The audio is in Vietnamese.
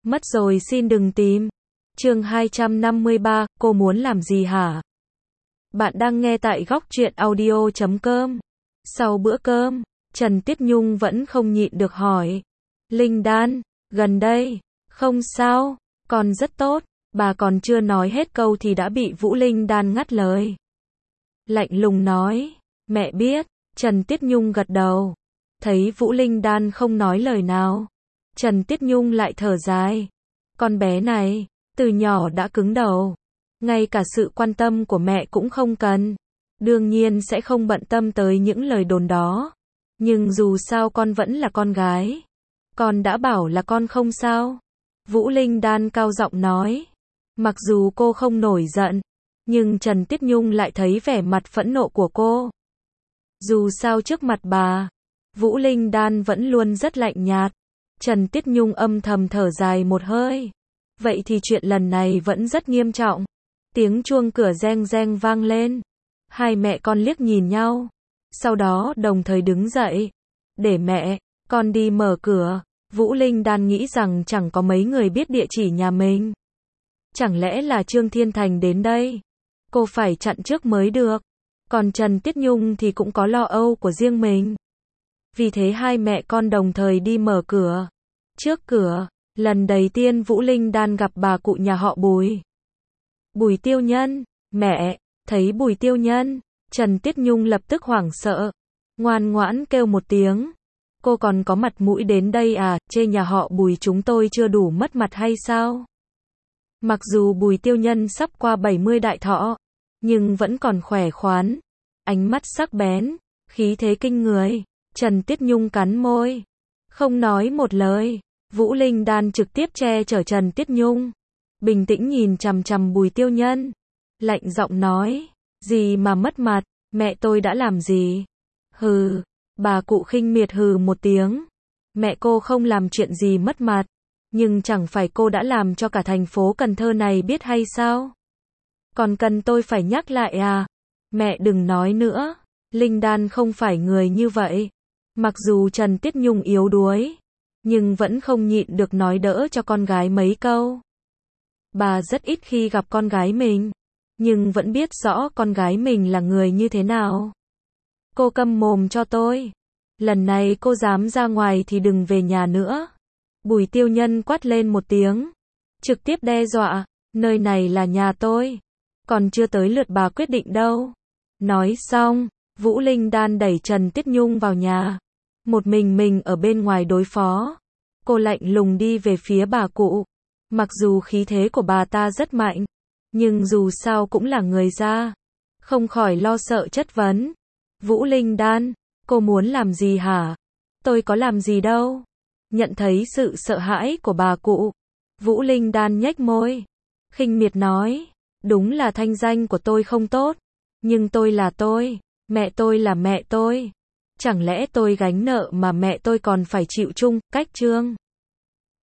Mất rồi xin đừng tìm. Chương 253, cô muốn làm gì hả? Bạn đang nghe tại góc truyện audio.com. Sau bữa cơm, Trần Tiết Nhung vẫn không nhịn được hỏi. Linh Đan, gần đây, không sao, con rất tốt. Bà còn chưa nói hết câu thì đã bị Vũ Linh Đan ngắt lời. Lạnh lùng nói, mẹ biết. Trần Tiết Nhung gật đầu. Thấy Vũ Linh Đan không nói lời nào, Trần Tiết Nhung lại thở dài. Con bé này, từ nhỏ đã cứng đầu. Ngay cả sự quan tâm của mẹ cũng không cần. Đương nhiên sẽ không bận tâm tới những lời đồn đó. Nhưng dù sao con vẫn là con gái. Con đã bảo là con không sao. Vũ Linh Đan cao giọng nói. Mặc dù cô không nổi giận, nhưng Trần Tiết Nhung lại thấy vẻ mặt phẫn nộ của cô. Dù sao trước mặt bà, Vũ Linh Đan vẫn luôn rất lạnh nhạt. Trần Tiết Nhung âm thầm thở dài một hơi. Vậy thì chuyện lần này vẫn rất nghiêm trọng. Tiếng chuông cửa reng reng vang lên. Hai mẹ con liếc nhìn nhau. Sau đó đồng thời đứng dậy. Để mẹ, con đi mở cửa. Vũ Linh Đan nghĩ rằng chẳng có mấy người biết địa chỉ nhà mình. Chẳng lẽ là Trương Thiên Thành đến đây? Cô phải chặn trước mới được. Còn Trần Tiết Nhung thì cũng có lo âu của riêng mình. Vì thế hai mẹ con đồng thời đi mở cửa. Trước cửa, lần đầu tiên Vũ Linh Đan gặp bà cụ nhà họ Bùi. Bùi Tiêu Nhân, mẹ, thấy Bùi Tiêu Nhân, Trần Tiết Nhung lập tức hoảng sợ. Ngoan ngoãn kêu một tiếng. Cô còn có mặt mũi đến đây à, chê nhà họ Bùi chúng tôi chưa đủ mất mặt hay sao? Mặc dù Bùi Tiêu Nhân sắp qua 70 đại thọ, nhưng vẫn còn khỏe khoắn. Ánh mắt sắc bén, khí thế kinh người. Trần Tiết Nhung cắn môi. Không nói một lời. Vũ Linh Đan trực tiếp che chở Trần Tiết Nhung. Bình tĩnh nhìn chằm chằm Bùi Tiêu Nhân. Lạnh giọng nói. Gì mà mất mặt, mẹ tôi đã làm gì? Hừ. Bà cụ khinh miệt hừ một tiếng. Mẹ cô không làm chuyện gì mất mặt. Nhưng chẳng phải cô đã làm cho cả thành phố Cần Thơ này biết hay sao? Còn cần tôi phải nhắc lại à? Mẹ đừng nói nữa. Linh Đan không phải người như vậy. Mặc dù Trần Tiết Nhung yếu đuối, nhưng vẫn không nhịn được nói đỡ cho con gái mấy câu. Bà rất ít khi gặp con gái mình, nhưng vẫn biết rõ con gái mình là người như thế nào. Cô câm mồm cho tôi. Lần này cô dám ra ngoài thì đừng về nhà nữa. Bùi Tiêu Nhân quát lên một tiếng, trực tiếp đe dọa. Nơi này là nhà tôi. Còn chưa tới lượt bà quyết định đâu. Nói xong, Vũ Linh Đan đẩy Trần Tiết Nhung vào nhà. Một mình ở bên ngoài đối phó. Cô lạnh lùng đi về phía bà cụ. Mặc dù khí thế của bà ta rất mạnh, nhưng dù sao cũng là người ra. Không khỏi lo sợ chất vấn. Vũ Linh Đan, cô muốn làm gì hả? Tôi có làm gì đâu. Nhận thấy sự sợ hãi của bà cụ, Vũ Linh Đan nhếch môi. Khinh miệt nói. Đúng là thanh danh của tôi không tốt. Nhưng tôi là tôi. Mẹ tôi là mẹ tôi. Chẳng lẽ tôi gánh nợ mà mẹ tôi còn phải chịu chung, cách Trương